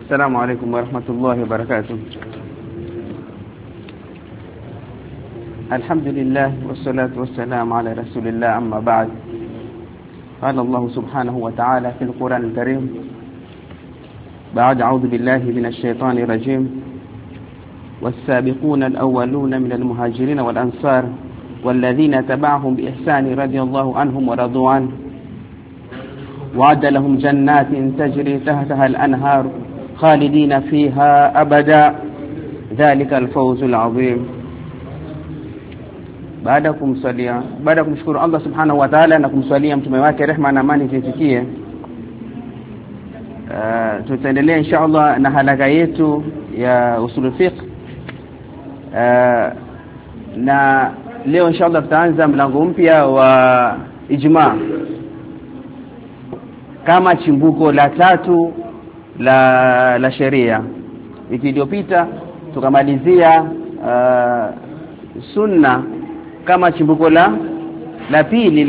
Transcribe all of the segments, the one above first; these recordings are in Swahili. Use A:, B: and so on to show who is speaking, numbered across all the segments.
A: السلام عليكم ورحمة الله وبركاته. الحمد لله والصلاة والسلام على رسول الله، أما بعد. قال الله سبحانه وتعالى في القرآن الكريم بعد أعوذ بالله من الشيطان الرجيم: والسابقون الأولون من المهاجرين والأنصار والذين تبعهم بإحسان رضي الله عنهم ورضوا عنه وعد لهم جنات تجري تحتها الأنهار خالدين فيها أبدا ذلك الفوز العظيم. Baada kumshukuru Allah subhanahu wa ta'ala na kumswalia mtume wake rehma na amani zifikie, tutaendelea inshallah na halaka yetu ya usul fiqh, na leo inshallah tutaanza mlango mpya wa ijma kama chimbuko la tatu la sheria. Wiki iliyopita tukamalizia sunna kama chimbuko la pili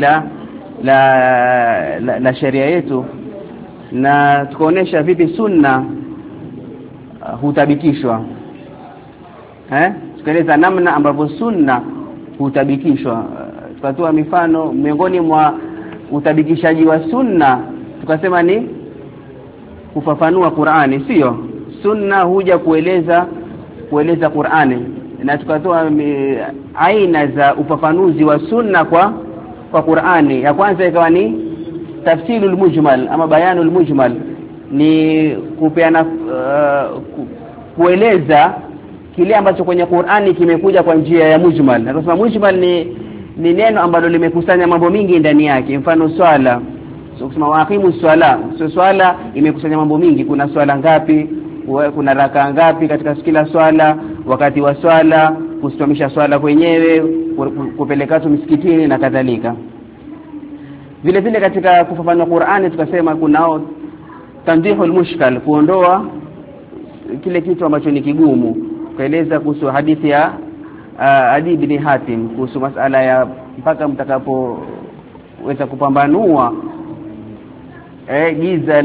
A: la sheria yetu, na tukaonesha vipi sunna hutabikishwa. Tukaeleza namna ambavyo sunna hutabikishwa. Tukatoa mifano miongoni mwa utabikishaji wa sunna, tukasema ni kufafanua Qur'ani, sio sunna huja kueleza Qur'ani. Na tukatoa aina za ufafanuzi wa sunna kwa Qur'ani. Ya kwanza ikawa ni tafsilul mujmal ama bayanul mujmal, ni kupeana kueleza kile ambacho kwenye Qur'ani kimekuja kwa njia ya mujmal. Na tunasema mujmal ni neno ambalo limekusanya mambo mingi ndani yake. Mfano swala, kusema waqimu swala, swala imekusanya mambo mingi. Kuna swala ngapi, kuna raka ngapi katika kila swala, wakati wa swala, kusimamisha swala kwenyewe, kupeleka watu msikitini na kadhalika. Vile vile katika kufafanua Qur'ani tukasema kunao tandihul mushkal, kuondoa kile kitu ambacho ni kigumu. Kaeleza kuhusu hadithi ya Adi ibn Hatim kuhusu masala ya mpaka mtakapoweza kupambanua giza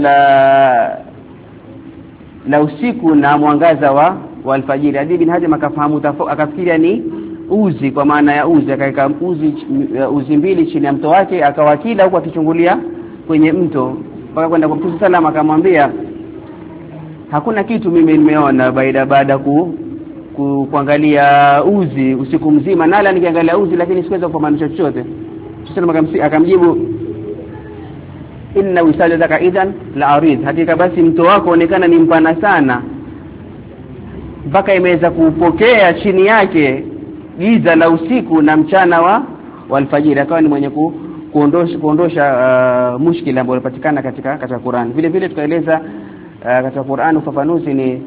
A: la usiku na mwangaza wa alfajiri. Adi ibn Hatim akafahamu akafikiria ni uzi, kwa maana ya uzi, akaweka uzi mbili chini ya mto wake, akawakila huko akichungulia kwenye mto mpaka kwenda kwa Mtume sallam. Akamwambia hakuna kitu mimi nimeona baada kuangalia uzi usiku mzima, nala nikiangalia uzi lakini sikuweza kufahamisha chochote. Mtume akamjibu inna wisadaka idhan la arid, hakika basi mto wako onekana ni mpana sana mpaka imeweza kupokea chini yake giza la usiku na mchana wa alfajiri. Akawa ni mwenye kuondosha mushkila ambao unapatikana katika Qur'an. Vile vile tukaeleza katika Qur'an ufafanuzi ni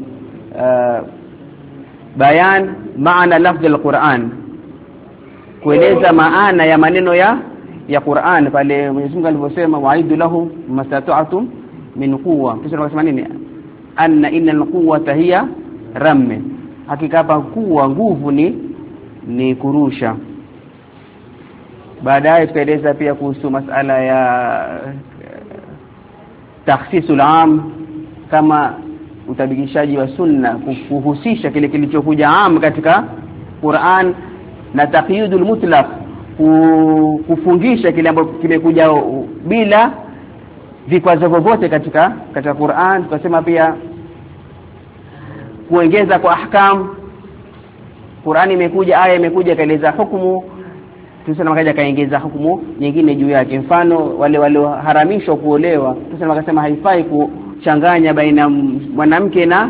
A: bayan maana lafzi al-Qur'an, kueleza maana ya maneno ya Qur'an. Pale Mwenyezi Mungu aliposema wa'iddu lahum mastata'tum min quwwa, kisha akasema nini? Anna innal quwwata hiya ramme, hakika hapa kuwa nguvu ni kurusha. Baadaye tukaeleza pia kuhusu masala ya takhsisul am, kama utabikishaji wa sunna kuhusisha kile kilichokuja am katika Qur'an, na taqyidul mutlaq, kufungisha kile ambacho kimekuja bila vikwazo vyovyote katika Qur'an. Tukasema pia kuongeza kwa ahkam. Qur'an imekuja, aya imekuja kaeleza hukumu, tuseme makaja kaongeza hukumu nyingine juu yake. Mfano wale walioharamishwa kuolewa, tuseme akasema haifai kuchanganya baina mwanamke na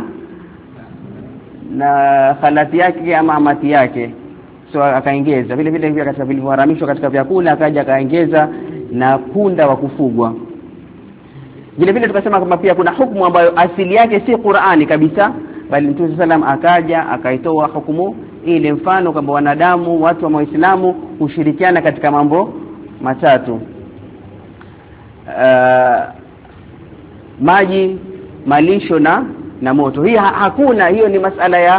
A: khalati yake ama amati yake, so akaongeza. Vile vile katika vilivyoharamishwa katika vyakula akaja akaongeza na punda wa kufugwa. Vile vile tukasema kwamba pia kuna hukumu ambayo asili yake si Qur'ani kabisa, bali Mtume sallam akaja akaitoa hukumu ile. Mfano kwamba wanadamu, watu wa Muislamu hushirikiana katika mambo matatu: maji, malisho na moto. Hii hakuna, hiyo ni masala ya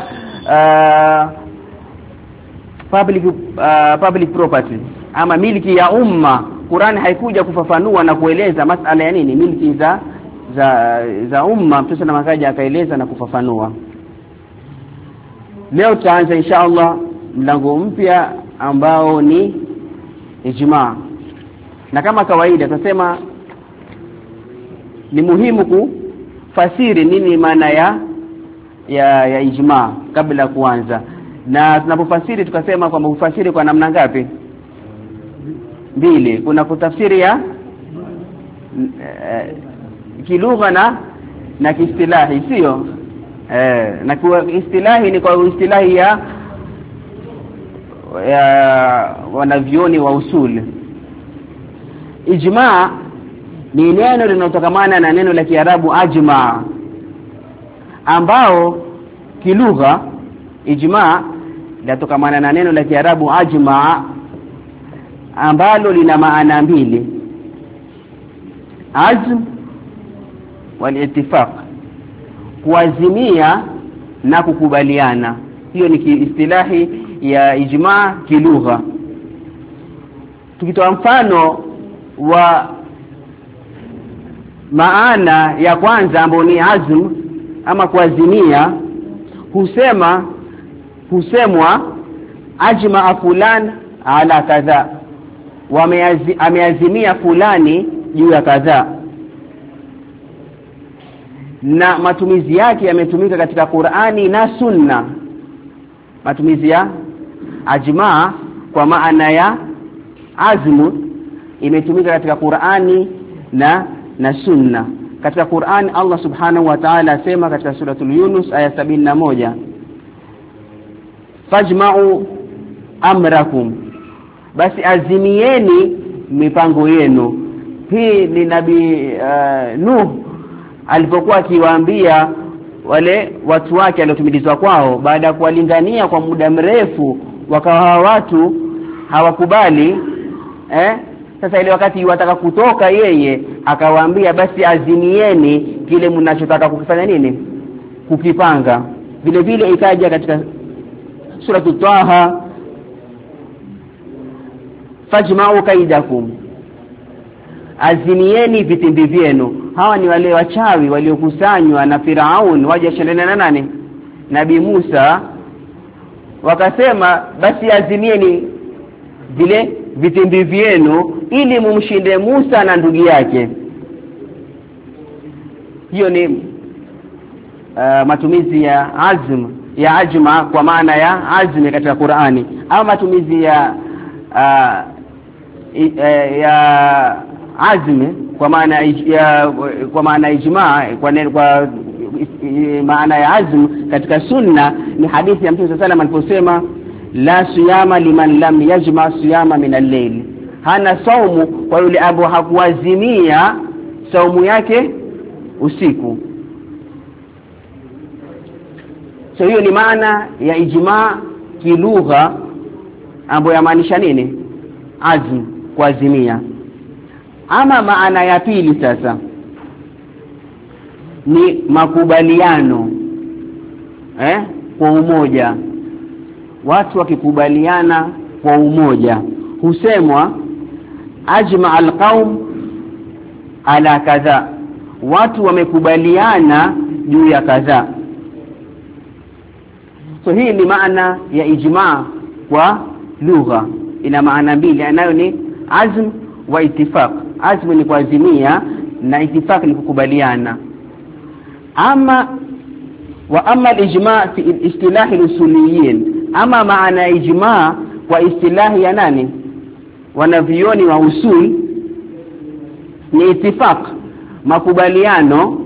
A: public property ama miliki ya umma. Qur'an haikuja kufafanua na kueleza masala ya nini miliki za umma Mtume na makaja akaeleza na kufafanua. Leo tutaanza inshallah mlango mpya ambao ni ijma. Na kama kawaida tutasema ni muhimu kufasiri nini maana ya ijma kabla kuanza. Na tunapofasiri tukasema kwamba ufasiri kwa namna ngapi? Mbili. Kuna kutafsiri ya kilugha na kiistilahi, sio? Na kwa istilahi ni kwa istilahi ya wanavyoni wa usuli. Ijma ni neno linalotokamana na neno la Kiarabu ajma, ambao kilugha ijma linatokamana na neno la Kiarabu ajma ambalo lina maana mbili, azm wal ittifaq, kuazimia na kukubaliana. Hiyo ni istilahi ya ijma kilugha. Tukitoa mfano wa maana ya kwanza ambayo ni azm ama kuazimia, husemwa ajma fulan ala kadha, ameazimia fulani juu ya kadha. Na matumizi yake yametumika katika Qur'ani na Sunna. Matumizi ya ajma kwa maana ya azmu imetumika katika Qur'ani na Sunna. Katika Qur'ani Allah Subhanahu wa Ta'ala asema katika suratul Yunus aya 71, fajma'u amrakum, basi azimieni mipango yenu. Hii ni Nabii Nuh alipokuwa akiwaambia wale watu wake aliotumilizwa kwao baada ya kuwalingania kwa muda mrefu, wakawa watu hawakubali. Sasa ile wakati wataka kutoka, yeye akawaambia basi azimieni kile mnachotaka kukifanya nini, kukipanga. Vile vile ikaja katika sura Taha, fajma'u kaidakum, azimieni vitimbi vyenu. Hawa ni wale wachawi waliokusanywa na Firaun waje shindana na nani, Nabii Musa. Wakasema basi azimieni vile vitimbi vyenu ili mumshinde Musa na ndugu yake. Hiyo ni matumizi ya azm ya ajma kwa maana ya azmi katika Qur'ani. Ama matumizi ya azmi kwa maana ijma kwa maana ya azm katika Sunna ni hadithi ya Mtume sallallahu alayhi wasallam aliposema la siyama liman lam yajma siyama min al-layl, hana saumu kwa yule ambaye hakuazimia saumu yake usiku. So hiyo ni maana ya ijma kilugha ambayo yamaanisha nini, azm, kuazimia. Ama maana ya pili sasa ni makubaliano, kwa umoja. Watu wakikubaliana kwa umoja husemwa ajma alqaum ala kadha, watu wamekubaliana juu ya kadha. So hii ni maana ya ijma kwa lugha, ina maana mbili, nayo ni azm wa ittifaq. Azm ni kuazimia na ittifaq ni kukubaliana. Ama al-ijma fi istilah al-usuliyin, ama maana ya ijma kwa istilahi ya nani, wanavyoni wa usul, ni ittifaq, makubaliano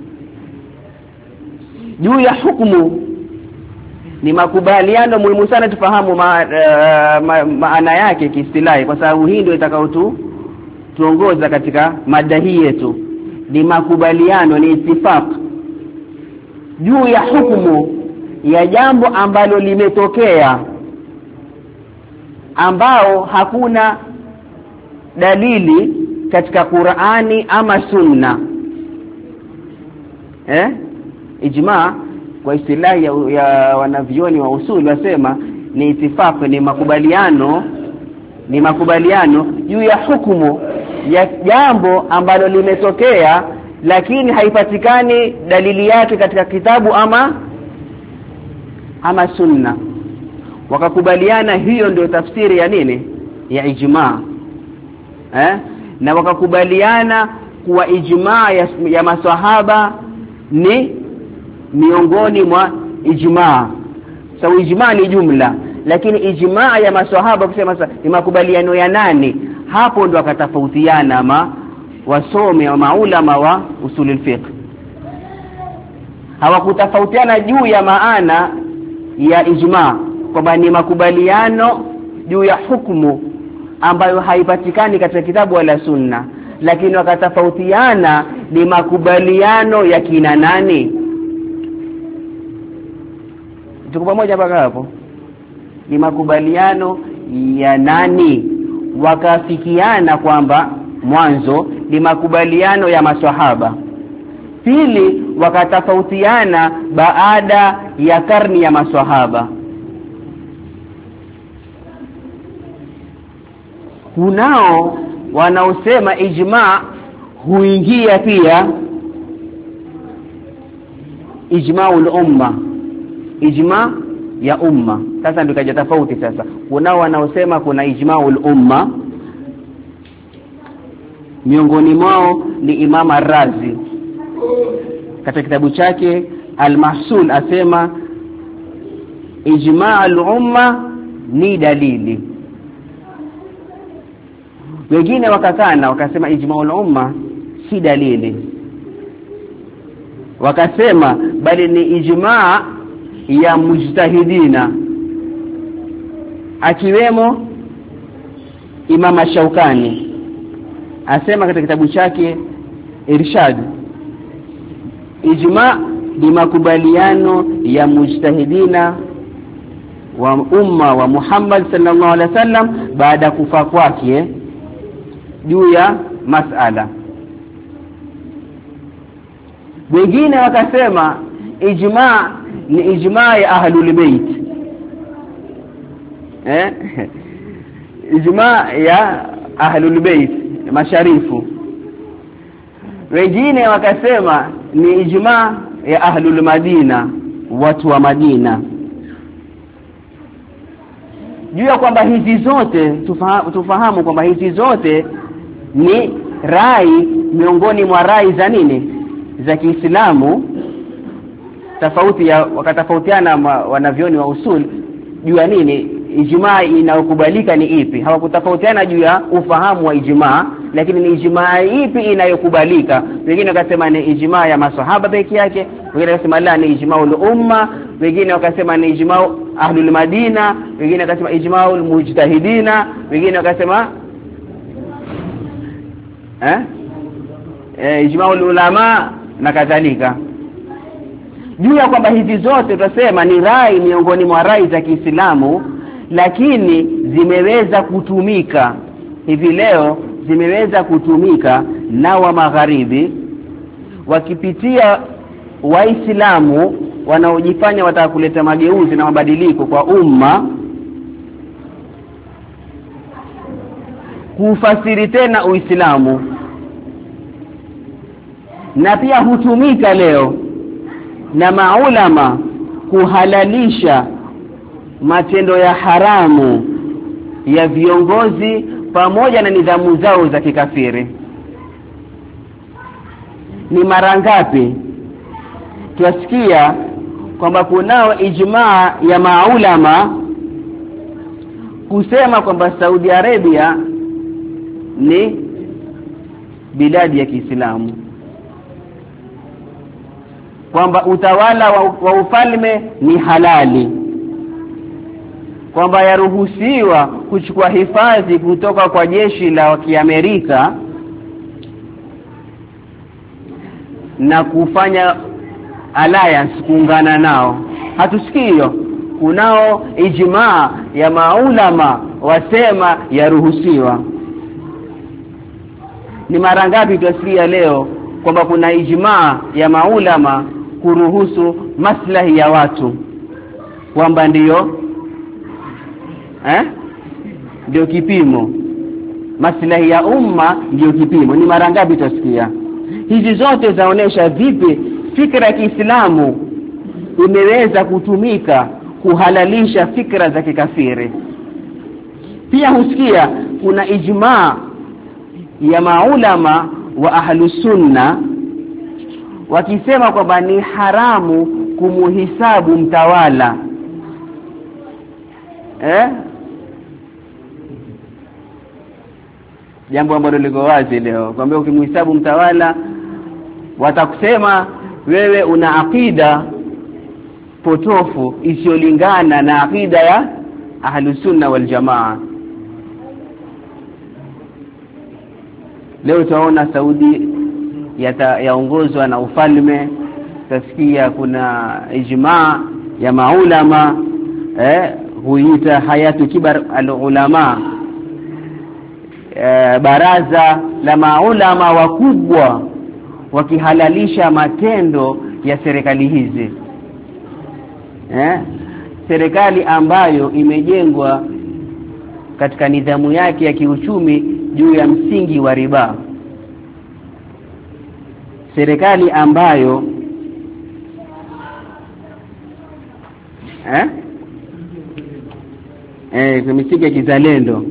A: juu ya hukumu. Ni makubaliano muhimu sana tufahamu maana yake kiistilahi, kwa sababu hii ndio tuongoza katika mada hii yetu. Ni makubaliano, ni ittifaq juu ya hukumu ya jambo ambalo limetokea, ambao hakuna dalili katika Qur'ani ama Sunna. Ijma kwa istilahi ya wanavyoni wa usuli wasema ni ittifaq, ni makubaliano juu ya hukumu ya jambo ambalo limetokea lakini haipatikani dalili yake katika kitabu ama sunna. Wakakubaliana hiyo ndio tafsiri ya nini? Ya ijma. Na wakakubaliana kuwa ijma ya maswahaba ni miongoni mwa ijma. Sawa, ijma ni jumla, lakini ijma ya maswahaba kusema ni makubaliano ya nani, hapo ndo wakatofautiana wasome wa maulama wa usulul fiqh. Hawakutofautiana juu ya maana ya ijma kwamba ni makubaliano juu ya hukumu ambayo haipatikani katika kitabu wala sunna, lakini wakatofautiana ni makubaliano ya kina nani. Tuko pamoja mpaka hapo? Ni makubaliano ya nani? Wakafikiana kwamba mwanzo ni makubaliano ya maswahaba, pili wakatofautiana baada ya karni ya maswahaba. Kunao wanaosema ijma huingia pia ijma'ul umma, ijma ya umma. Sasa ndio kaja tofauti. Sasa kunao wanaosema kuna ijma'ul umma, miongoni mwao ni Imam Ar-Razi katika kitabu chake Al-Mahsul asema ijma'ul umma ni dalili. Wengine wakakana wakasema ijma'ul umma si dalili, wakasema bali ni ijma' ya mujtahidina, akiwemo Imam Shaukani asema katika kitabu chake Irshad, ijma' ni makubaliano ya mujtahidina wa umma wa Muhammad sallallahu alaihi wasallam baada kufa kwake juu ya masala. Wengine wakasema ijma' ni ijma' ya ahlul bait, ijma' ya ahlul bait masharifu. Wengine wakasema ni ijma' ya ahlul Madina, watu wa Madina. Juu ya kwamba hizi zote tufahamu kwamba hizi zote ni rai miongoni mwa rai za nini, za Kiislamu. Tofauti ya wakatofautiana wanavyoni wa usul juu ya nini ijma' inayokubalika ni ipi. Hawakutofautiana juu ya ufahamu wa ijma', lakini ni ijma' ipi inayokubalika. Wengine wakasema ni ijma' ya maswahaba pekee yake, wengine wakasema la ni ijma'ul umma, wengine wakasema ni ijma' ahlul Madina, wengine wakasema ijma'ul mujtahidina, wengine wakasema ijma'ul ulama na kadhalika. Juu ya kwamba hizi zote tutasema ni rai miongoni mwa rai za Kiislamu, lakini zimeweza kutumika hivi leo, zimeweza kutumika na wa magharibi wakipitia Waislamu wanaojifanya wataka kuleta mageuzi na mabadiliko kwa umma, kufasiri tena Uislamu. Na pia hutumika leo na maulama kuhalalisha matendo ya haramu ya viongozi pamoja na nidhamu zao za kikafiri. Ni mara ngapi tuasikia kwamba kunao ijma' ya maulama kusema kwamba Saudi Arabia ni biladi ya Kiislamu, kwamba utawala wa ufalme ni halali, kwamba yaruhusiwa kuchukua hifadhi kutoka kwa jeshi la Kiamerika na kufanya alliance, kuungana nao. Hatusikii hiyo. Kunao ijma' ya maulama wasema yaruhusiwa. Ni mara ngapi tusikia leo kwamba kuna ijma' ya maulama kuruhusu maslahi ya watu, kwamba ndio kipimo, maslahi ya umma ndio kipimo. Ni mara ngapi tusikia? Hizi zote zaonesha vipi fikra ya Kiislamu imeweza kutumika kuhalalisha fikra za kikafiri. Pia husikia kuna ijmaa ya maulama wa ahlus sunna wakisema kwamba ni haramu kumuhisabu mtawala. Jambo ambalo liko wazi leo kwamba ukimhisabu mtawala watakusema wewe una akida potofu isiyolingana na akida ya ahlus sunna wal jamaa. Leo tunaona Saudi yaongozwa na ufalme, tasikia kuna ijmaa ya maulama huita hayatu kibar al-ulama, baraza la maulama wakubwa wakihalalisha matendo ya serikali hizi. Serikali ambayo imejengwa katika nidhamu yake ya kiuchumi juu ya msingi wa riba. Serikali ambayo kwa misingi ya kizalendo.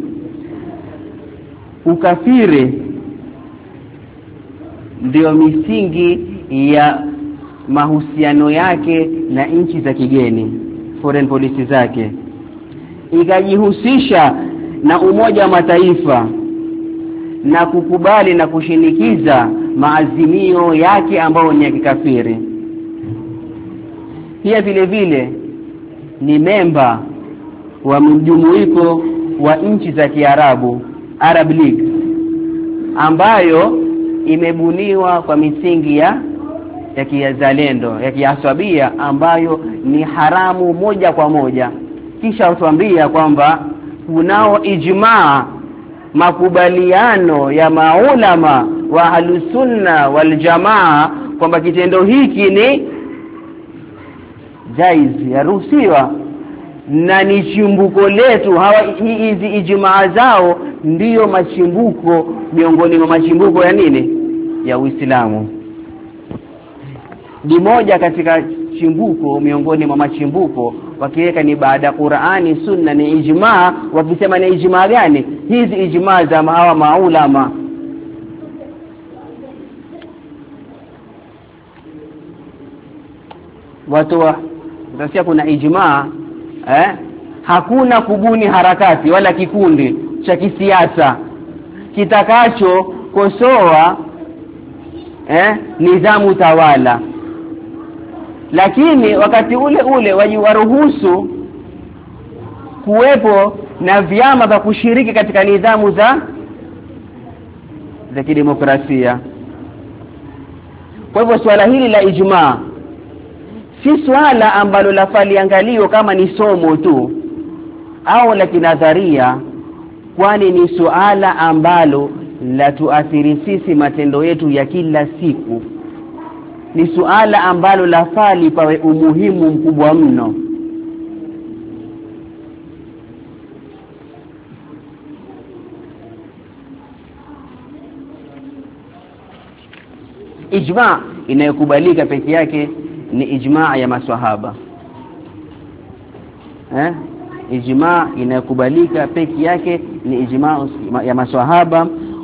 A: Ukafiri ndio misingi ya mahusiano yake na nchi za kigeni, foreign policy zake. Ikajihusisha na Umoja wa Mataifa na kukubali na kushinikiza maazimio yake ambayo ni ya kikafiri. Pia vile vile ni memba wa mjumuiko wa nchi za Kiarabu, Arab League, ambayo imebuniwa kwa misingi ya kizalendo, ya kiaswabia, ambayo ni haramu moja kwa moja. Kisha utuambia kwamba kunao ijmaa, makubaliano ya maulama wa ahlus sunna wal jamaa kwamba kitendo hiki ni jaiz, yaruhusiwa na ni chimbuko letu. Hizi ijmaa zao ndiyo machimbuko miongoni mwa machimbuko ya nini? Ya Uislamu. Ni moja katika chimbuko miongoni mwa machimbuko, wakiweka ni baada ya Qur'ani sunna ni ijmaa. Wakisema ni ijmaa gani? Hizi ijmaa za hawa maulama. Watu utasikia kuna ijmaa hakuna kubuni harakati wala kikundi cha kisiasa kitakacho kosoa nidhamu tawala, lakini wakati ule ule waruhusu kuwepo na vyama vya kushiriki katika nidhamu za kidemokrasia. Kwa hivyo swala hili la ijmaa si swala ambalo lafali angalio kama ni somo tu au la kinadharia, kwani ni swala ambalo la tuathiri sisi matendo yetu ya kila siku. Ni swala ambalo lafali pawe umuhimu mkubwa mno. Ijmaa inayokubalika peke yake ni ijmaa ya maswahaba. Ijmaa inayokubalika peke yake ni ijmaa ya maswahaba,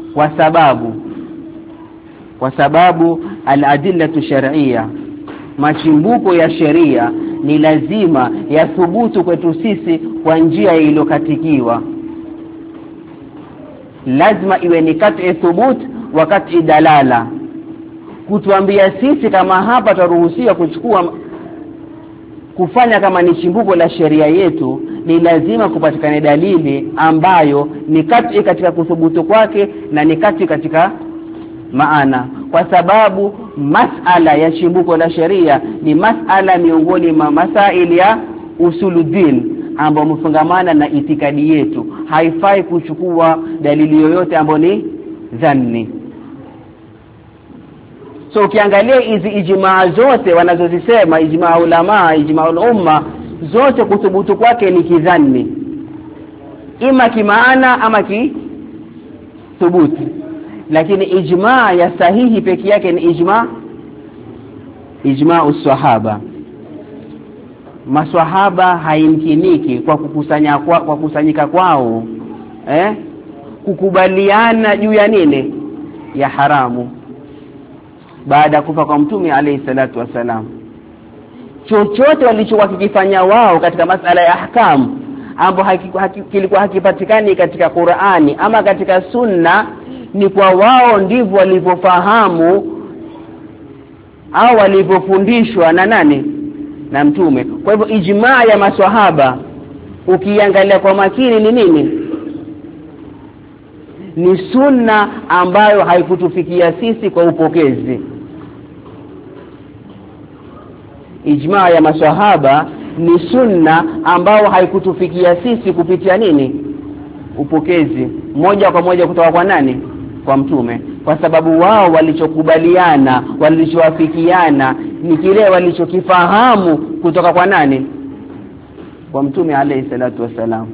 A: kwa sababu al-adillatu shar'iyya, machimbuko ya sheria ni lazima yathubutu kwetu sisi kwa njia iliyokatikiwa. Lazima iwe ni kati thubut wakati dalala, kutuambia sisi kama hapa taruhusiwa kufanya kama ni chimbuko la sheria yetu, ni lazima kupatikane dalili ambayo ni kati katika kuthubutu kwake na ni kati katika maana, kwa sababu masala ya chimbuko la sheria ni masala miongoni mwa masaili ya usuluddin ambayo mfungamana na itikadi yetu. Haifai kuchukua dalili yoyote ambayo ni dhanni. So ukiangalia hizi ijmaa zote wanazozisema, ijmaa ulama, ijmaa umma, zote kuthubutu kwake ni kidhanni, ima kimaana ama kithubuti. lakini ijma ya sahihi pekee yake ni ijma uswahaba. Maswahaba haimkiniki kwa kusanyika kwao kukubaliana juu ya nini? Ya haramu baada kufa kwa Mtume alayhi salatu wasalam. Chochote walichokuwa kikifanya wao katika masala ya ahkam ambapo kilikuwa hakipatikani katika Qur'ani ama katika Sunna, ni kwa wao ndivyo walivyofahamu au walivyofundishwa na nani? Na Mtume. Kwa hivyo ijmaa ya maswahaba ukiangalia kwa makini ni nini? Ni sunna ambayo haikutufikia sisi kwa upokezi. Ijmaa ya maswahaba ni sunna ambayo haikutufikia sisi kupitia nini? Upokezi moja kwa moja kutoka kwa nani? Kwa Mtume. Kwa sababu wao walichokubaliana, walichowafikiana ni kile walichokifahamu kutoka kwa nani? Kwa Mtume alayhi salatu wasalam.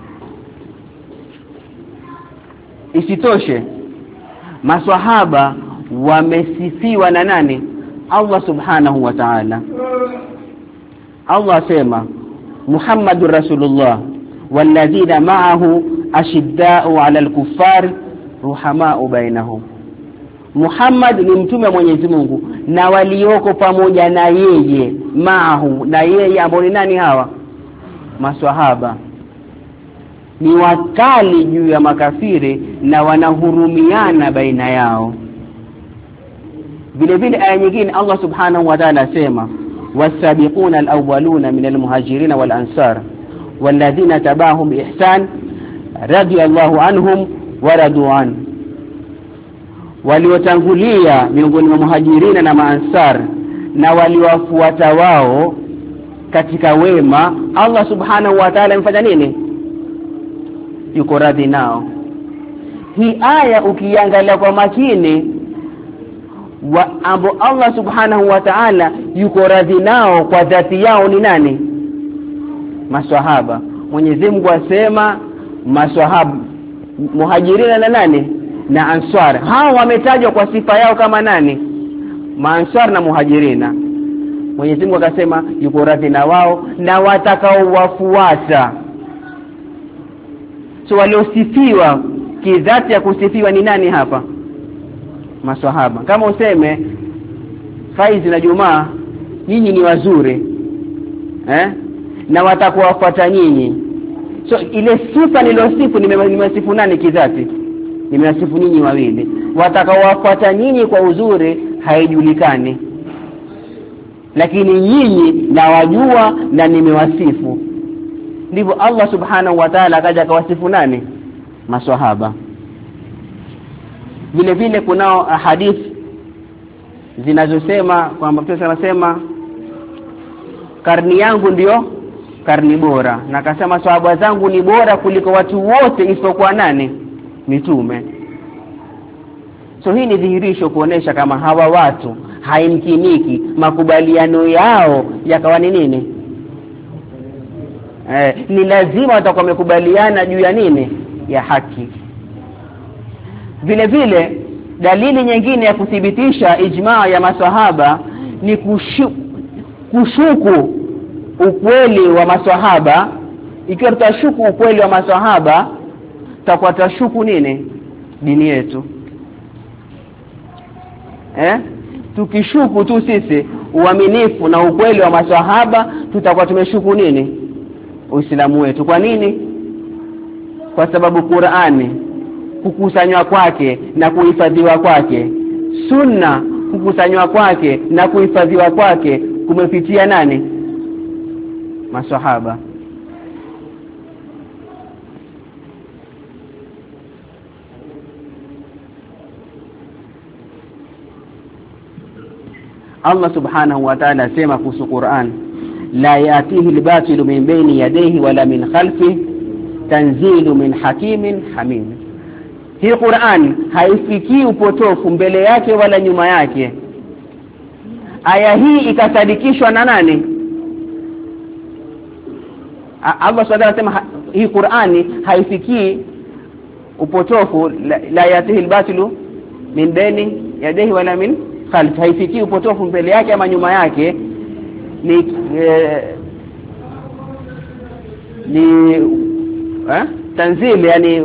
A: Isitoshe maswahaba wamesifiwa na nani? Allah subhanahu wa ta'ala. Allah asema Muhammadur Rasulullah walladhina ma'ahu ashidda'u 'alal kuffar ruhama'u bainahum. Muhammad ni mtume wa Mwenyezi Mungu na walioko pamoja na yeye, ma'ahu, na yeye ambao ni nani hawa? Maswahaba. Ni wakali juu ya makafiri na wanahurumiana baina yao. Vile vile aya nyingine Allah subhanahu wa ta'ala asema wasabiquna alawwaluna minal muhajirin wal ansar walladhina tabahum biihsan radiyallahu anhum wa radu an. Waliotangulia miongoni mwa muhajirina na maansar na waliwafuata wao katika wema, Allah subhanahu wa ta'ala amfanya nini? Yuko radhi nao. Hii aya ukiangalia kwa makini ambao Allah subhanahu wa ta'ala yuko radhi nao kwa dhati yao ni nani? Maswahaba. Mwenyezi Mungu asema maswahaba, muhajirina na nani? Na ansar. Hao wametajwa kwa sifa yao kama nani? Maansar na muhajirina. Mwenyezi Mungu akasema yuko radhi na wao na watakao wafuata. So waliosifiwa kidhati ya kusifiwa ni nani hapa? Maswahaba. Kama useme Faiz na Jumaa nyinyi ni wazuri na watakuwafuata nyinyi. So ile sifa nilosifu nimesifu nani kidhati? Nimesifu nyinyi wawili. Watakaowafuata nyinyi kwa uzuri haijulikani, lakini nyinyi nawajua na nimewasifu. Ndivyo Allah subhanahu wa ta'ala akaja akawasifu nani? Maswahaba. Vile vile kunao hadithi zinazosema kwamba Mtume anasema karni yangu ndio karni bora, na akasema sahaba zangu ni bora kuliko watu wote isipokuwa nani? Mitume. So hii ni dhihirisho kuonesha kama hawa watu haimkiniki makubaliano yao yakawa ni nini? Ni lazima watakuwa wamekubaliana juu ya nini? Ya haki. Vile vile dalili nyingine ya kuthibitisha ijmaa ya maswahaba ni kushuku ukweli wa maswahaba. Ikiwa tutashuku ukweli wa maswahaba, tutakuwa tashuku nini? Dini yetu. Tukishuku tu sisi uaminifu na ukweli wa maswahaba, tutakuwa tumeshuku nini? Uislamu wetu. Kwa nini? Kwa sababu Qur'ani kukusanywa kwake na kuhifadhiwa kwake, Sunna kukusanywa kwake na kuhifadhiwa kwake kumepitia nani? Maswahaba. Allah subhanahu wa ta'ala asema kuhusu Qur'an la yatihi al-batilu min bayni yadayhi wala min khalfihi tanzilu min hakimin hamid. Hii Qur'an haifikii upotofu mbele yake wala nyuma yake. Aya hii ikasadikishwa na nani? Allah subhanahu anasema hii Qur'ani haifikii upotofu, la yatihi al-batilu min baini yadihi wala min khalfi, haifikii upotofu mbele yake ama nyuma yake. Ni tanzili, yani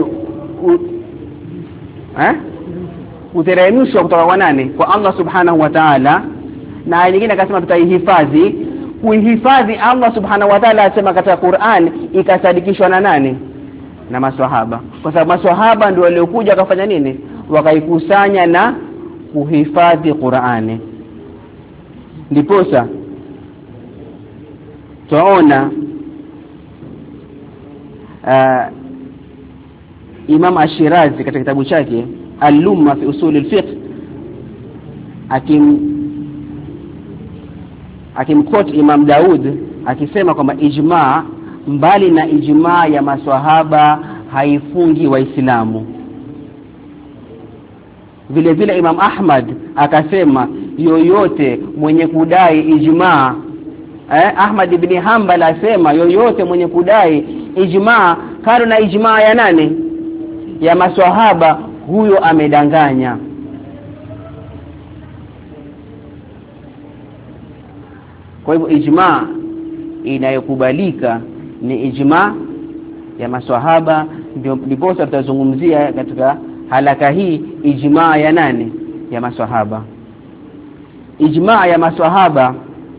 A: uteremshwa kutoka kwa nani? Kwa Allah subhanahu wa ta'ala. Na nyingine akasema tutaihifadhi. Kuihifadhi Allah subhanahu wa ta'ala asema katika Qur'an ikasadikishwa na nani? Na maswahaba. Kwa sababu maswahaba ndio waliokuja wakafanya nini? Wakaikusanya na kuhifadhi Qur'ani. Ndiposa tunaona Imam Ash-Shirazi katika kitabu chake Al-Lumma fi Usul al-Fiqh akimquote Imam Daud akisema kwamba ijma, mbali na ijma ya maswahaba, haifungi waislamu. Vile vile Imam Ahmad akasema yoyote mwenye kudai ijma, Ahmad ibn Hanbal asema yoyote mwenye kudai ijma karo na ijma ya nani? Ya maswahaba, huyo amedanganya. Kwa hivyo ijma inayokubalika ni ijma ya maswahaba. Ndipo tutazungumzia katika halaka hii ijma ya nani? Ya maswahaba. Ijma ya maswahaba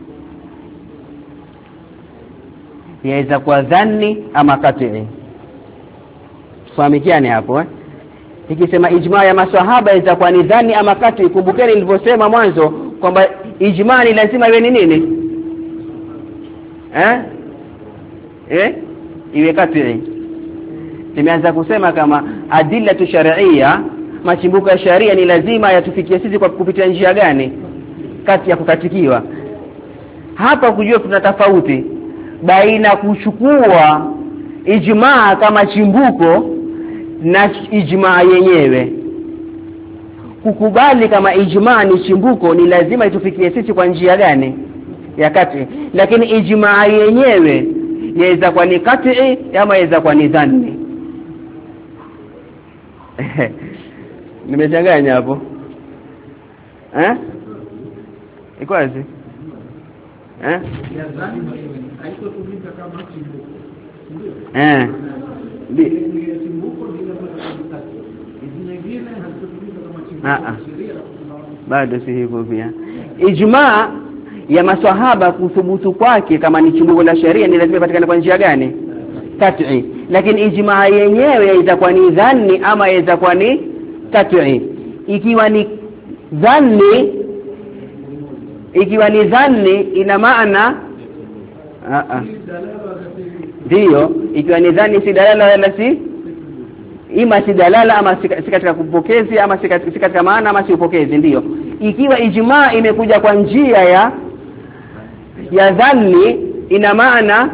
A: yaweza kuwa dhanni ama qat'i. Fahamikiane hapo Ikisema ijma ya maswahaba yaweza kuwa ni dhanni ama qat'i, kumbukeni nilivyosema mwanzo kwamba ijma ni lazima iwe ni nini? Iwe qat'i. Nimeanza kusema kama adilla shar'iyya, machimbuko ya sharia ni lazima yatufikie sisi kwa kupitia njia gani? Kati ya kukatikiwa. Hapa kujua tuna tofauti baina kuchukua ijmaa kama chimbuko na ijmaa yenyewe. Kukubali kama ijmaa ni chimbuko ni lazima itufikie sisi kwa njia gani? Ya kati. Lakini ijmaa yenyewe yaweza kuwa ni kati ama yaweza kuwa ni dhanni. Nimechanganya hapo. Iko wazi? Ya dhanni haitotumika kama chimbuko. Ndio. Chimbuko ndio bado si hivyo pia. Ijma ya maswahaba kuthubutu kwake kama ni chimbuko la sheria ni lazima ipatikane kwa njia gani? Qat'i. Lakini ijma yenyewe itakuwa ni dhanni ama itakuwa ni qat'i. Ikiwa ni dhanni ina maana ndio, ikiwa ni dhanni si dalala wala si ima si dalala ama si katika kupokezi ama si katika maana ama si upokezi. Ndio ikiwa ijma imekuja kwa njia ya dhanni ina maana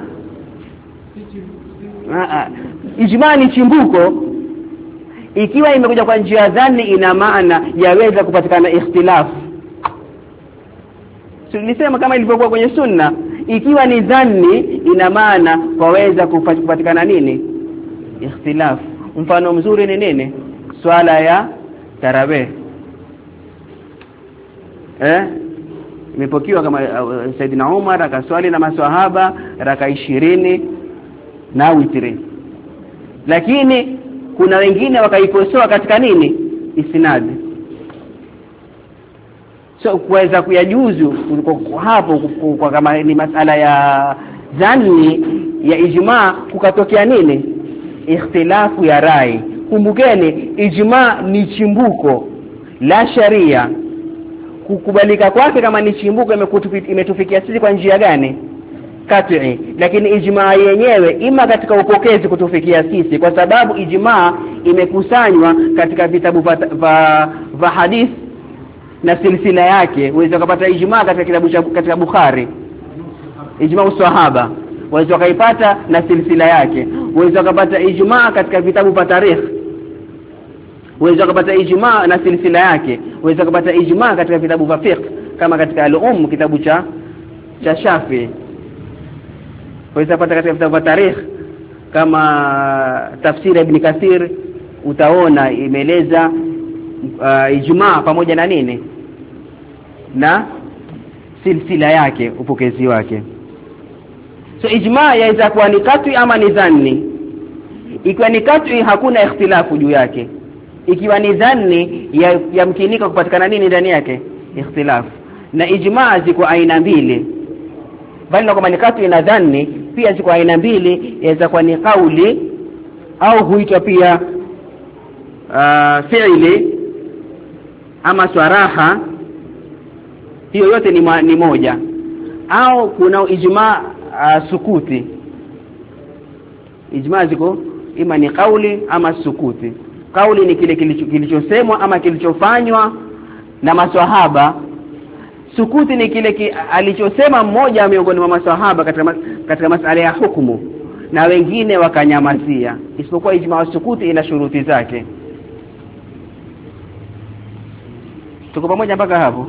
A: ijma ni chimbuko. Ikiwa imekuja kwa njia ya dhanni ina maana yaweza kupatikana ikhtilaf. Tulisema kama ilivyokuwa kwenye sunna, ikiwa ni dhanni ina maana waweza kupatikana nini? Ikhtilaf. Mfano mzuri ni nini? Swala ya tarawih. Imepokewa kama Saidina Umar akaswali na maswahaba raka 20 na witri. Lakini kuna wengine wakaikosoa katika nini? Isnad. So kuweza kuyajuzu hapo kwa kama ni masala ya dhanni ya ijma kukatokea nini? Ikhtilafu ya rai. Kumbukeni ijma ni chimbuko la sharia. Kukubalika kwake kama ni chimbuko imetufikia sisi kwa njia gani? Qat'i. Lakini ijma yenyewe ima katika upokezi kutufikia sisi kwa sababu ijma imekusanywa katika vitabu vya hadith na silsila yake. Uweza kupata ijma katika kitabu katika Bukhari, ijma usahaba, uweza kuipata na silsila yake. Uweza kupata ijma katika vitabu vya tarikh, uweza kupata ijma na silsila yake. Uweza kupata ijma katika vitabu vya fiqh kama katika al-Umm, kitabu cha Shafi. Uweza kupata katika vitabu vya tarikh kama tafsiri Ibn Kathir, utaona imeeleza ijma pamoja na nini na silsila yake, upokezi wake. So ijma yaweza kuwa ni kat'i ama ni dhanni. Ikiwa ni kat'i hakuna ikhtilafu juu yake. Ikiwa ni dhanni yamkinika kupatikana nini ndani yake? Ikhtilafu. Na ijma ziko aina mbili. Bali kama ni kat'i na dhanni pia ziko aina mbili, yaweza kuwa ni kauli au huitwa pia fi'li ama swaraha. Hiyo yote ni moja. Au kuna ijma sukuti. Ijma ziko ima ni kauli ama sukuti. Kauli ni kile kilichosemwa ama kilichofanywa na maswahaba. Sukuti ni kile alichosema mmoja miongoni mwa maswahaba katika masuala ya hukumu na wengine wakanyamazia. Isipokuwa ijma sukuti ina shuruti zake. Tuko pamoja mpaka hapo?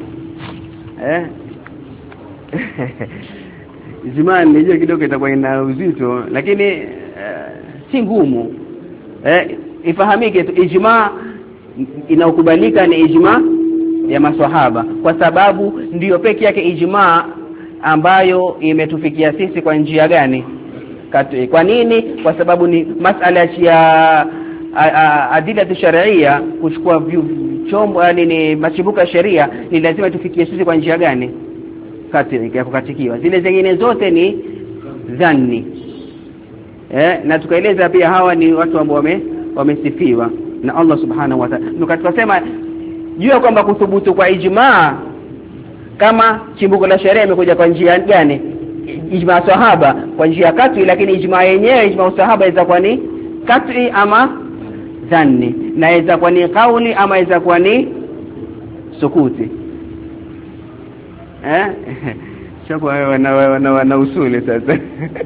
A: Ijma nijue kidogo itakuwa ina uzito, lakini si ngumu. Ifahamike tu ijma inaokubalika ni ijma ya maswahaba, kwa sababu ndiyo pekee yake ijma ambayo imetufikia sisi kwa njia gani? Kwa nini? Kwa sababu ni masala ya adila sharia, kuchukua chombo, yani ni machibuka ya sheria, ni lazima tufikie sisi kwa njia gani? Ya kukatikiwa. Zile zingine zote ni dhanni. Na tukaeleza pia hawa ni watu ambao wamesifiwa na Allah subhanahu wa ta'ala. Tukasema jua kwamba kuthubutu kwa ijma kama chimbuko la sheria imekuja kwa njia gani? Ijma sahaba kwa njia kat'i, lakini ijma yenyewe, ijma sahaba inaweza kuwa ni kat'i ama dhanni, na inaweza kuwa ni kauli ama inaweza kuwa ni sukuti. Shaka wana usuli sasa.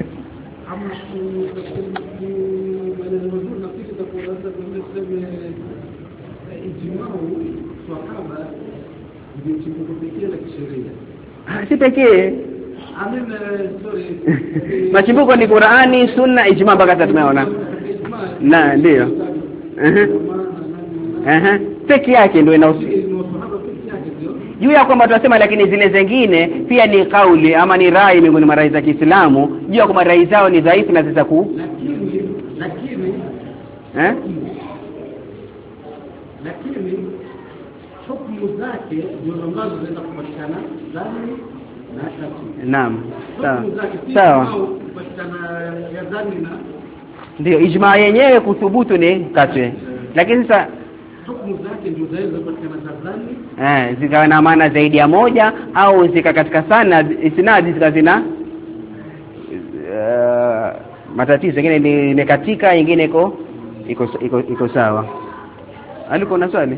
A: Si pekee. Machimbuko ni Qur'ani, Sunna, ijma mpaka sasa tumeona. Na ndio. Pekee yake ndio inahusu. Juu ya kwamba tunasema lakini zile zingine pia ni kauli ama ni rai miongoni mwa rai za Kiislamu, juu ya kwamba rai zao ni dhaifu na zisa
B: lakini hukumu zake ndio ambazo zinaweza kupatikana dhani na kat'i.
A: Naam.
B: Sawa. Kupatikana ya dhani na
A: ndio ijma yenyewe kuthubutu ni kat'i. Lakini sasa
B: hukumu zake ndio zaweza kupatikana za dhani,
A: zikawa na maana zaidi ya moja, au zika katika sana isnadi zikazina matatizo, nyingine imekatika, nyingine iko sawa. Aliko na swali?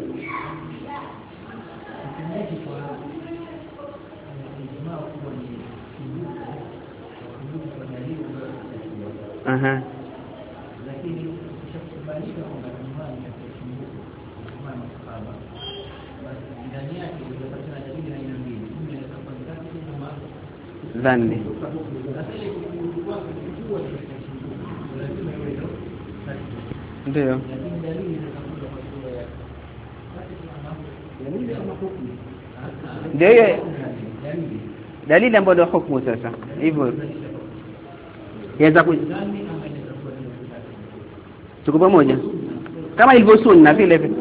A: Dhanni. Ndio. Ndio dalili ambayo ndio hukumu sasa. Hivyo yaweza tuko pamoja kama ilivyo sunna vile vile.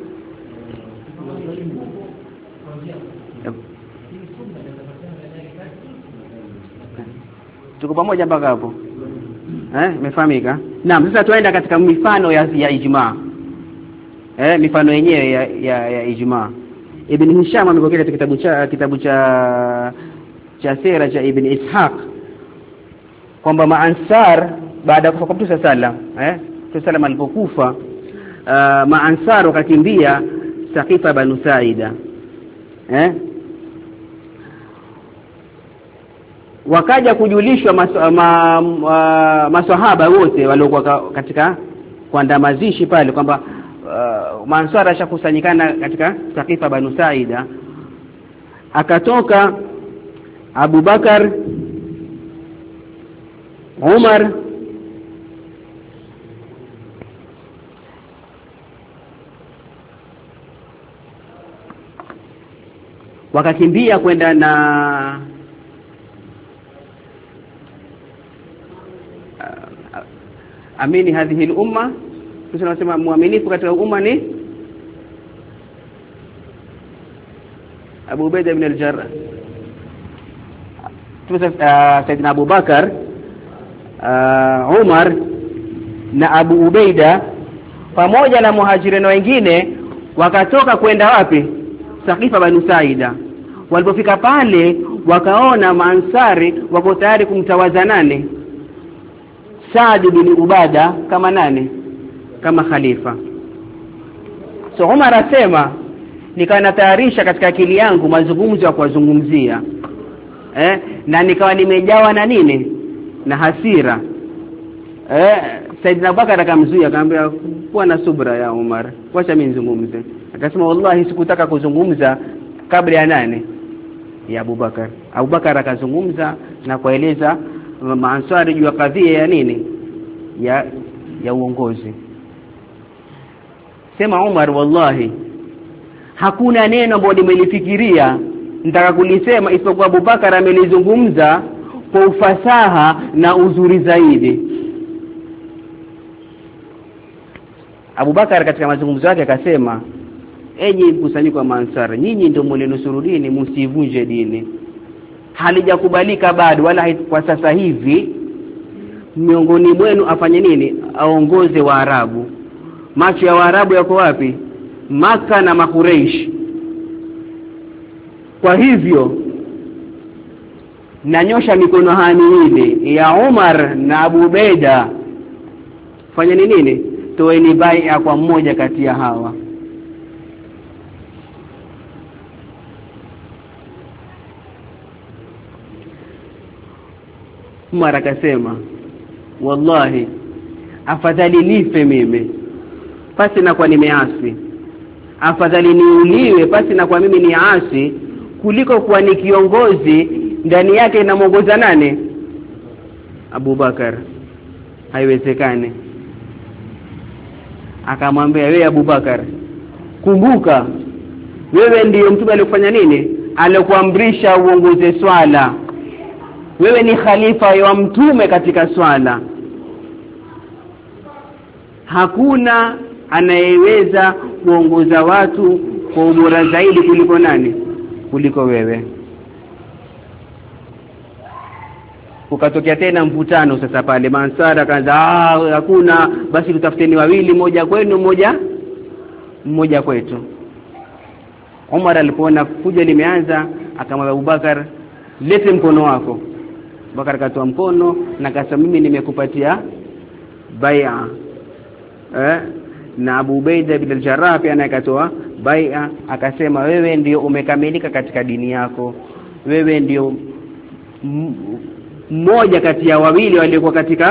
A: Tuko pamoja mpaka hapo? Imefahamika? Naam, sasa tuenda katika mifano ya ijma. Mifano yenyewe ya ijma. Ibn Hisham amepokea kitabu cha sira cha Ibn Ishaq kwamba maansar baada ya kufa kwa Mtume sallam, Mtume sallam alipokufa, maansar wakakimbia Saqifa Banu Saida. Wakaja kujulishwa maswahaba wote waliokuwa katika kuandaa mazishi pale kwamba Mansara ashakusanyikana katika Saqifa Banu Saida. Akatoka Abu Bakar, Umar, wakakimbia kwenda na amini hadhihi al-umma. Tunasema muaminifu katika umma ni Abu Ubaida ibn al-Jarrah. Sayyidina Abu Bakar, Umar na Abu Ubaida pamoja na muhajirin wengine wakatoka kwenda wapi? Saqifa Banu Saida. Walipofika pale wakaona maansari wako tayari kumtawaza nani? Saad bin Ubada kama nani? Kama khalifa. So Umar asema nikawa natayarisha katika akili yangu mazungumzo ya kuwazungumzia. Na nikawa nimejawa na nini? Na hasira. Saidina Abubakar akamzuia akamwambia kuwa na subra ya Umar, wacha mimi nizungumze. Akasema wallahi sikutaka kuzungumza kabla ya nani? Ya Abubakar. Abubakar akazungumza na kueleza maansari juu ya kadhia ya nini? Ya uongozi. Sema Umar, wallahi hakuna neno ambalo nimelifikiria nitaka kulisema isipokuwa Abubakar amelizungumza kwa ufasaha na uzuri zaidi. Abubakar katika mazungumzo yake akasema, enyi mkusanyiko wa Maansar, nyinyi ndio mlinusuru dini, msivunje dini. Halijakubalika bado wala kwa sasa hivi miongoni mwenu afanye nini? Aongoze Waarabu. Macho ya Waarabu yako wapi? Maka na Makureish. Kwa hivyo nanyosha mikono hani ile ya Umar na Abu Ubaida, fanyeni nini? Toeni bai'a kwa mmoja kati ya hawa. Umar akasema, wallahi afadhali nife mimi pasi na kwa nimeasi, afadhali niuliwe pasi na kwa mimi ni asi, kuliko kuwa ni kiongozi ndani yake inamuongoza nani? Abu Bakar. Haiwezekani. Akamwambia, wewe Abu Bakar, kumbuka wewe ndiye mtume aliyofanya nini? Alikuamrisha uongoze swala. Wewe ni khalifa wa mtume katika swala. Hakuna anayeweza kuongoza watu kwa ubora zaidi kuliko nani? Kuliko wewe. Ukatokea tena mvutano sasa pale. Maansara kaanza, hakuna, basi tutafuteni wawili, mmoja kwenu mmoja kwetu. Umar alipoona kuja limeanza akamwambia Abubakar, lete mkono wako. Abubakar akatoa mkono na akasema, mimi nimekupatia bai'a. Na Abu Ubaida bin al-Jarrah pia akatoa bai'a, akasema wewe ndio umekamilika katika dini yako, wewe ndio mmoja kati ya wawili waliokuwa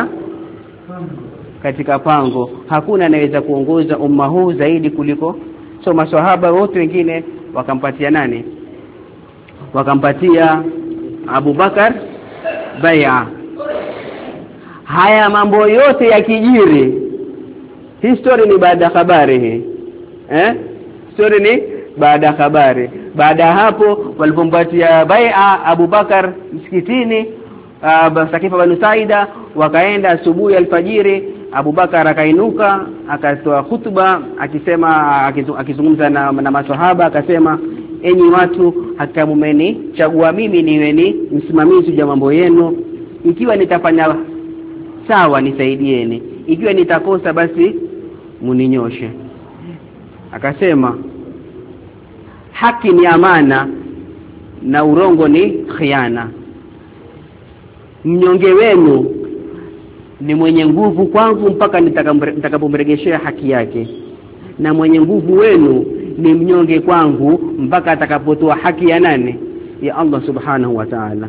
A: katika pango. Hakuna anaweza kuongoza umma huu zaidi kuliko. So maswahaba wote wengine wakampatia nani? Wakampatia Abu Bakar bai'a. Haya mambo yote ya kijiri, history ni baada habari hii. Story ni baada habari. Baada hapo walipompatia bai'a Abu Bakar msikitini Saqifa Banu Saida, wakaenda asubuhi alfajiri. Abu Bakar akainuka akatoa hutuba akisema, akizungumza na maswahaba, akasema, enyi watu, hata mmenichagua mimi niwe ni msimamizi wa mambo yenu. Ikiwa nitafanya sawa nisaidieni, ikiwa nitakosa basi muninyoshe. Akasema, haki ni amana na urongo ni khiana. Mnyonge wenu ni mwenye nguvu kwangu mpaka nitakapomregeshea haki yake, na mwenye nguvu wenu ni mnyonge kwangu mpaka atakapotoa haki ya nani? Ya Allah subhanahu wa ta'ala.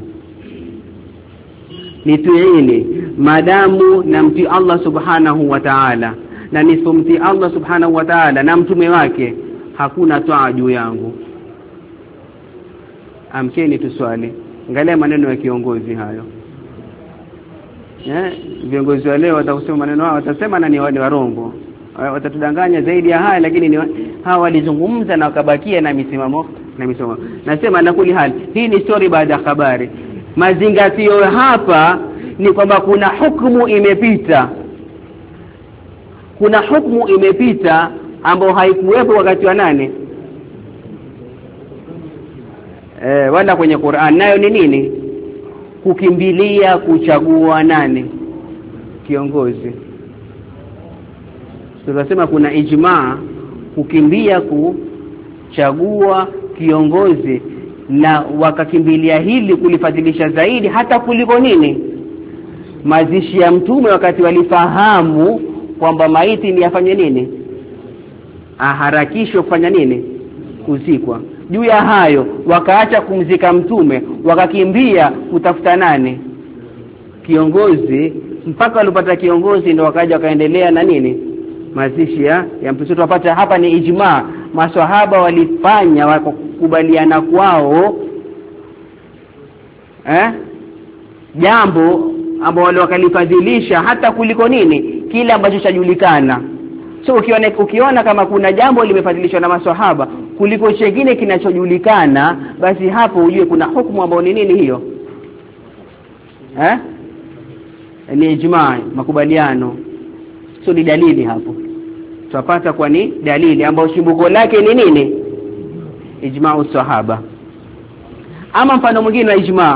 A: Nitueni madamu namtii Allah subhanahu wa ta'ala, na nisipomtii Allah subhanahu wa ta'ala na mtume wake hakuna toa juu yangu. Amkeni tuswali. Angalia maneno ya kiongozi hayo. Viongozi wa leo watakusema maneno hao, watasema nani wale warongo, watatudanganya zaidi ya haya, lakini hawa walizungumza na wakabakia na misimamo na misoma. Nasema na kuli hali hii ni story baada ya habari. Mazingatio hapa ni kwamba kuna hukumu imepita. Kuna hukumu imepita ambayo haikuwepo wakati wa nani? Wala kwenye Qur'an. Nayo ni nini? Kukimbilia kuchagua nani kiongozi. Tunasema kuna ijmaa kukimbia kuchagua kiongozi, na wakakimbilia hili kulifadhilisha zaidi hata kuliko nini? Mazishi ya mtume, wakati walifahamu kwamba maiti ni afanye nini? Aharakishwe kufanya nini? Kuzikwa. Juu ya hayo wakaacha kumzika mtume, wakakimbia kutafuta nani? Kiongozi, mpaka walipata kiongozi ndio wakaja wakaendelea na nini? Mazishi ya mtume. Tupata hapa ni ijmaa. Maswahaba walifanya wakakubaliana kwao jambo ambao wale wakalifadhilisha hata kuliko nini? Kile ambacho chajulikana. So ukiona kama kuna jambo limefadhilishwa na maswahaba kuliko chengine kinachojulikana, basi hapo ujue kuna hukumu ambayo ni nini hiyo? Ni ijmaa, makubaliano. So ni dalili hapo. Tupata kwa ni dalili ambayo shimbuko lake ni nini? Ijmaa usahaba. Ama mfano mwingine wa ijmaa,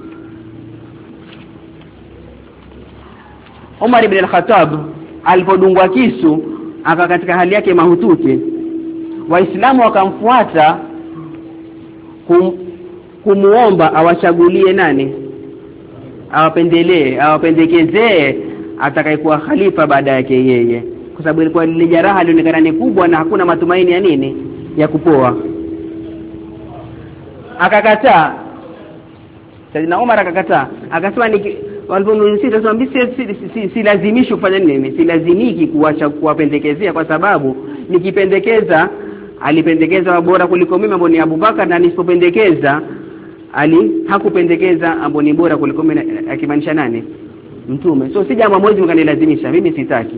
A: Umar ibn al-Khattab alipodungwa kisu aka katika hali yake mahututi, Waislamu wakamfuata kumuomba awachagulie nani? Awapendekezee atakayekuwa khalifa baada yake yeye, kwa sababu ilikuwa ile jeraha lilionekana ni kubwa na hakuna matumaini ya nini? Ya kupoa. Akakataa. Saidina Umar akakataa. Akasema waliponisita si lazimishi kufanya nini? Si lazimiki kuacha kuwapendekezea, kwa sababu nikipendekeza, alipendekeza bora kuliko mimi ambao ni Abubakar, na nisipopendekeza hakupendekeza ambao ni bora kuliko mimi, akimaanisha nani? Mtume. So si jambo moja mkanilazimisha, mimi sitaki.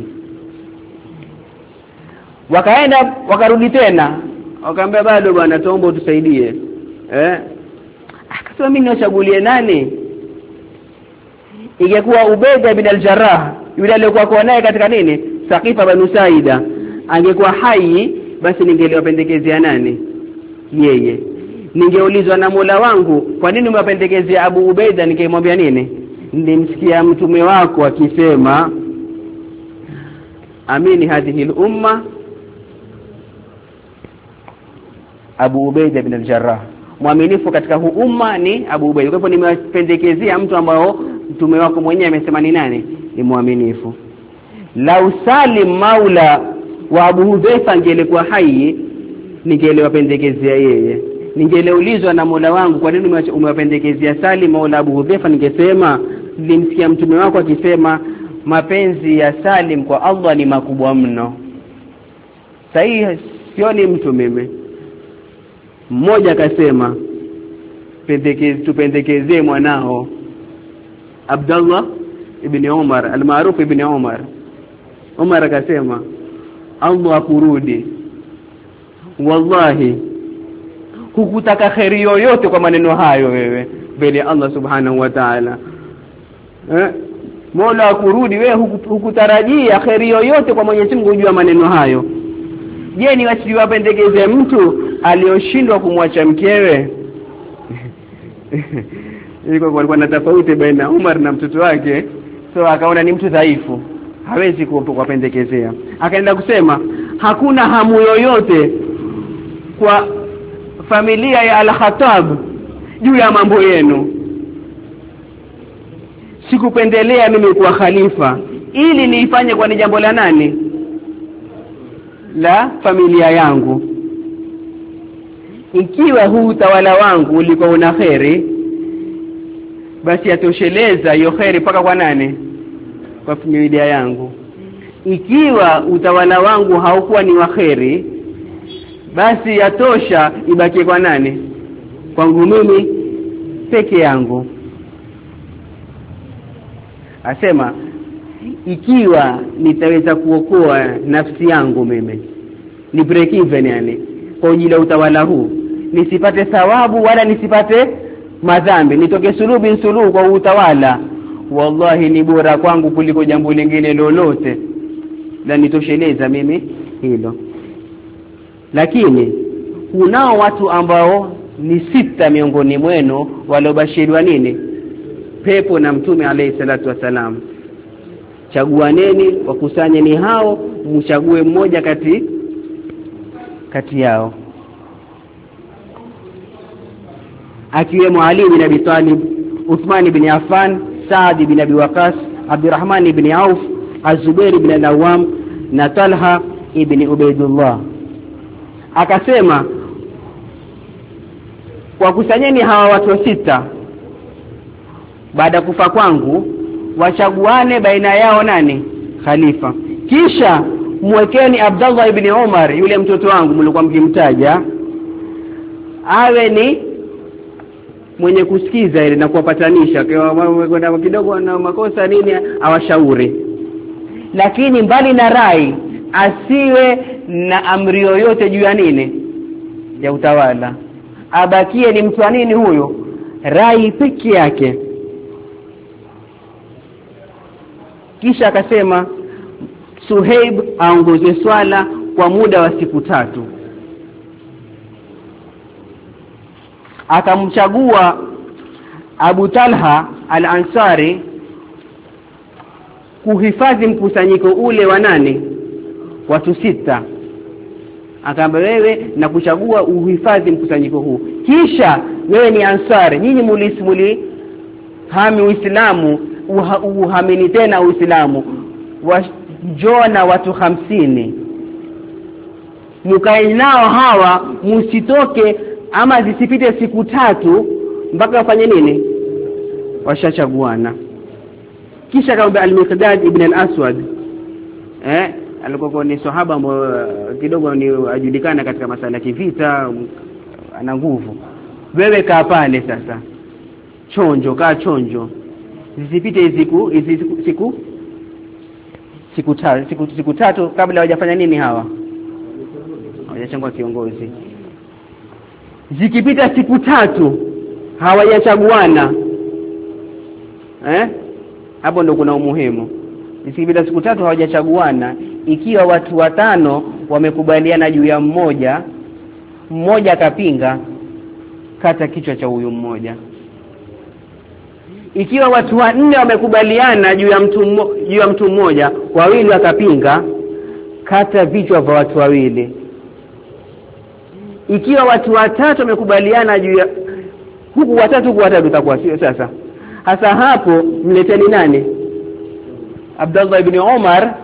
A: Wakaenda wakarudi tena, wakaambia bado bwana, tuombe utusaidie. Akasema mimi niwachagulie nani? Ingekuwa Ubaida ibn al-Jarrah, yule aliyokuwa naye katika nini? Saqifa banu Saida, angekuwa hai, basi ningeliwapendekezea nani? Yeye. Ningeulizwa na Mola wangu, kwa nini umewapendekezea Abu Ubaida? Ningemwambia nini? Nilimsikia mtume wako akisema, amini hadhihi al-umma Abu Ubaida ibn al-Jarrah, muaminifu katika huu umma ni Abu Ubaida. Kwa hivyo nimewapendekezea mtu ambao mtume wako mwenyewe amesema ni nani? Ni muaminifu. Lau Salim maula wa Abu Hudhaifa angelikuwa hai, ningeliwapendekezea yeye. Ningeleulizwa na Mola wangu, kwa nini umewapendekezea Salim maula Abu Hudhaifa? Ningesema nilimsikia mtume wako akisema mapenzi ya Salim kwa Allah ni makubwa mno. Sahihi, sioni mtu mimi. Mmoja akasema tupendekezee mwanao Abdullah ibn Umar almaarufu ibn Umar. Umar akasema Allah akurudi, wallahi hukutaka khairi yoyote kwa maneno hayo wewe mbele Allah subhanahu wa ta'ala. Mola akurudi, wewe hukutarajia khairi yoyote kwa Mwenyezi Mungu juu ya maneno hayo. Je, ni wasiwapendekeze mtu aliyoshindwa kumwacha mkewe? Ilikuwa na tofauti baina Umar na mtoto wake, so akaona ni mtu dhaifu, hawezi kuwapendekezea. Akaenda kusema hakuna hamu yoyote kwa familia ya Al-Khattab juu ya mambo yenu. Sikupendelea mimi kuwa khalifa ili niifanye kwa ni jambo la nani? La familia yangu. Ikiwa huu utawala wangu ulikuwa una khairi, basi atosheleza hiyo khairi paka kwa nani? Kwa familia yangu. Ikiwa utawala wangu haukuwa ni wa khairi, basi yatosha ibaki kwa nani? Kwangu mimi peke yangu. Asema ikiwa nitaweza kuokoa nafsi yangu mimi, ni break even yani, kwa ajili ya utawala huu, nisipate thawabu wala nisipate madhambi, nitoke sulubi suluhu kwa utawala, wallahi ni bora kwangu kuliko jambo lingine lolote la nitosheleza mimi hilo. Lakini kunao watu ambao ni 6 miongoni mwenu waliobashiriwa nini? Pepo na Mtume alayhi salatu wasalam. Chaguaneni, wakusanyeni hao, mchague mmoja kati yao, akiwemo Ali bin Abi Talib, Uthman ibn Affan, Saad ibn Abi Waqqas, Abdurrahman ibn Auf, Az-Zubair ibn al-Awwam na Talha ibn Ubaydullah. Akasema, wakusanyeni hawa watu 6 baada kufa kwangu, wachaguane baina yao nani khalifa, kisha mwekeni Abdullah ibn Umar, yule mtoto wangu mlikuwa mkimtaja, awe ni mwenye kusikiza ile na kuwapatanisha kwa kidogo na makosa nini awashauri, lakini mbali na rai asiwe na amri yoyote juu ya nini ya utawala, abakie ni mtu nini huyo, rai peke yake. Kisha akasema Suhaib aongoze swala kwa muda wa siku 3. Akamchagua Abu Talha al-Ansari kuhifadhi mkusanyiko ule wa nani, watu 6. Akaamba wewe na kuchagua uhifadhi mkusanyiko huu, kisha wewe ni Ansari, nyinyi muli hami Uislamu, uhamini tena Uislamu, wajona watu 50, mkae nao hawa, msitoke ama zisipite siku 3 mpaka wafanye nini, washachaguana. Kisha akamwambia Al-Miqdad ibn al-Aswad, alikuwa ni sahaba kidogo ni ajulikana katika masala ya vita, ana nguvu, wewe kaa pale sasa, kaa chonjo, zisipite siku 3 kabla hawajafanya nini hawa, hawajachagua kiongozi. Zikipita siku 3 hawajachaguana, hapo ndo kuna umuhimu. Zikipita siku 3 hawajachaguana, ikiwa watu 5 wamekubaliana juu ya mmoja akapinga, kata kichwa cha huyo mmoja. Ikiwa watu 4 wamekubaliana juu ya mtu mmoja, 2 wakapinga, kata vichwa vya watu 2. Ikiwa watu 3 wamekubaliana juu ya huku 3 itakuwa sio sasa. Hasa hapo mleteni nani? Abdullah ibn Umar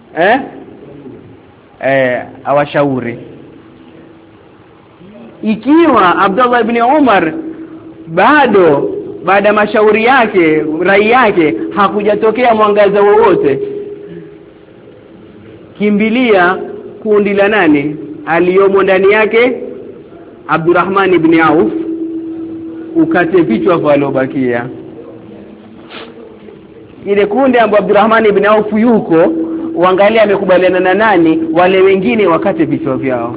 A: awashauri. Ikiwa Abdullah ibn Umar bado baada mashauri yake, rai yake hakujatokea mwangaza wowote, kimbilia kundi la nani aliyomo ndani yake, Abdurrahman ibn Auf, ukate vichwa vya waliobakia. Ile kundi ambapo Abdurrahman ibn Auf yuko, uangalia amekubaliana na nani, wale wengine wakate vichwa vyao.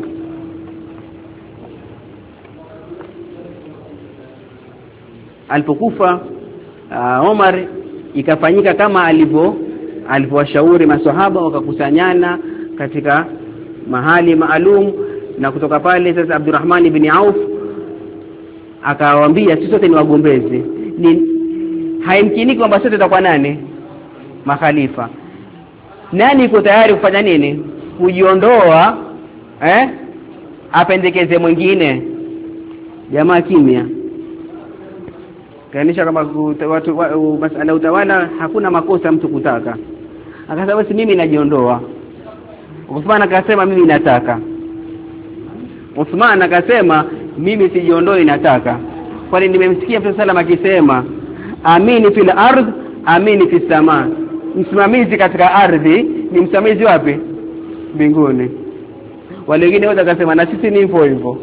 A: Alipokufa Omar, ikafanyika kama alivyowashauri maswahaba, wakakusanyana katika mahali maalum, na kutoka pale sasa Abdurrahman ibn Auf akawaambia sisi sote ni wagombezi, haimkiniki kwamba sote tutakuwa nani makhalifa. Nani yuko tayari kufanya nini, kujiondoa, apendekeze mwingine? Jamaa kimya. Kanisha kama watu masala utawala hakuna makosa mtu kutaka. Akasema basi mimi najiondoa. Uthman akasema mimi nataka. Uthman akasema mimi sijiondoi, nataka. Kwani nimemsikia Mtume sallam akisema amini fil ardh amini fis sama. Msimamizi katika ardhi ni msimamizi wapi? Mbinguni. Wale wengine wote akasema na sisi ni hivyo.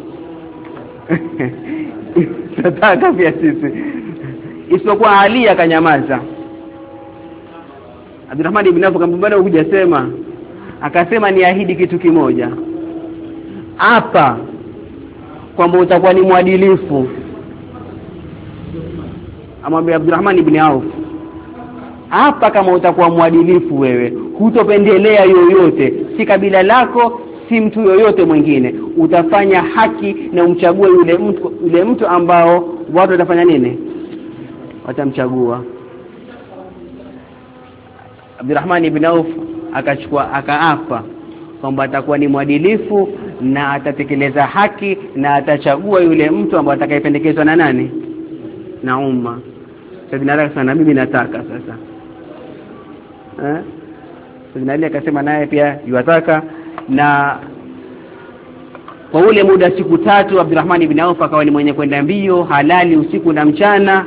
A: Tataka pia sisi. Isipokuwa Ali akanyamaza. Abdurrahman ibn Auf akamwambia hujasema. Akasema niahidi kitu kimoja. Hapa kwamba utakuwa ni mwadilifu. Amwambia Abdurrahman ibn Auf, hapa kama utakuwa mwadilifu wewe, hutopendelea yoyote, si kabila lako, si mtu yoyote mwingine, utafanya haki na umchague yule mtu ambao watu watafanya nini? Watamchagua. Abdurrahman ibn Auf akaapa kwamba atakuwa ni mwadilifu na atatekeleza haki na atachagua yule mtu ambaye atakayependekezwa na nani? Na umma. Sayyidina Ali sana, mimi nataka sasa. Sayyidina Ali akasema naye pia yuataka, na kwa ule muda siku 3 Abdurrahman ibn Auf akawa ni mwenye kwenda mbio halali usiku na mchana,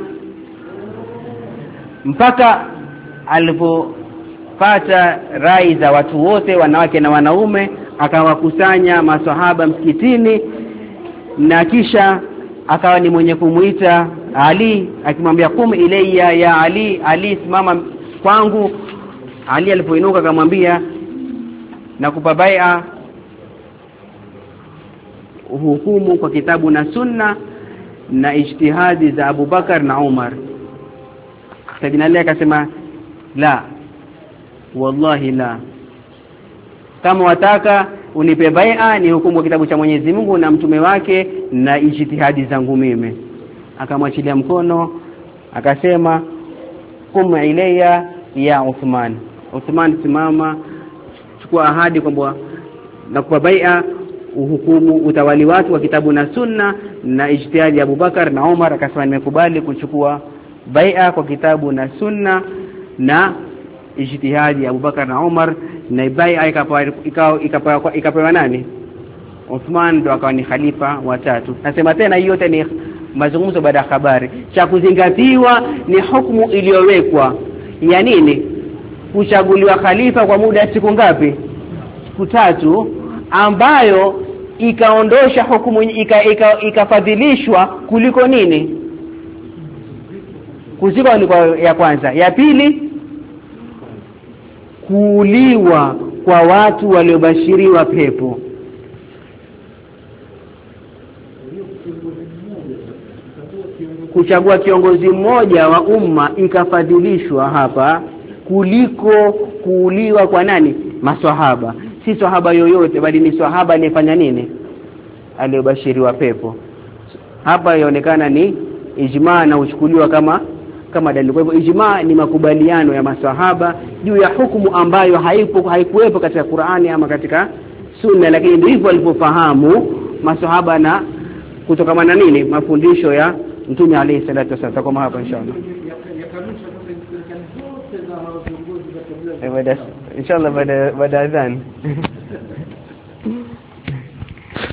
A: mpaka alipopata rai za watu wote, wanawake na wanaume, akawakusanya maswahaba msikitini, na kisha akawa ni mwenye kumuita Ali akimwambia kum ilayya ya Ali, Ali simama kwangu. Ali alipoinuka akamwambia nakupa bai'a hukumu kwa kitabu na sunna na ijtihadi za Abu Bakar na Umar. Sayyidina Ali akasema la, wallahi la, kama wataka unipe bai'a ni hukumu kitabu cha Mwenyezi Mungu na mtume wake na ijtihadi zangu mimi. Akamwachilia mkono akasema kum ilayya ya Uthman. Uthman simama, chukua ahadi kwamba nakupa bai'a uhukumu utawali watu wa kitabu na sunna na ijtihadi ya Abu Bakar na Umar. Akasema nimekubali kuchukua bai'a kwa kitabu na sunna na ijtihadi ya Abu Bakar na Umar. Na bai'a ikapewa nani? Uthman, ndo akawa ni khalifa wa 3. Nasema tena hiyo yote ni mazungumzo baada ya habari. Cha kuzingatiwa ni hukumu iliyowekwa ya nini? Kuchaguliwa khalifa kwa muda siku ngapi? Siku 3, ambayo ikaondosha hukumu ikafadhilishwa kuliko nini? Kuzikwa ni kwa ya kwanza. Ya pili, kuuliwa kwa watu waliobashiriwa pepo. Kuchagua kiongozi mmoja wa umma ikafadhilishwa hapa kuliko kuuliwa kwa nani? Maswahaba. Si swahaba yoyote, bali ni swahaba aliyefanya nini? Aliyobashiriwa pepo. Hapa yaonekana ni ijma na uchukuliwa kama dalili. Kwa hivyo ijma ni makubaliano ya maswahaba juu ya hukumu ambayo haikuwepo katika Qur'ani ama katika Sunna, lakini ndivyo walipofahamu maswahaba na kutokana na nini? Mafundisho ya Mtume alayhi salatu wasallam. Kama hapa inshallah. Inshallah baada adhan.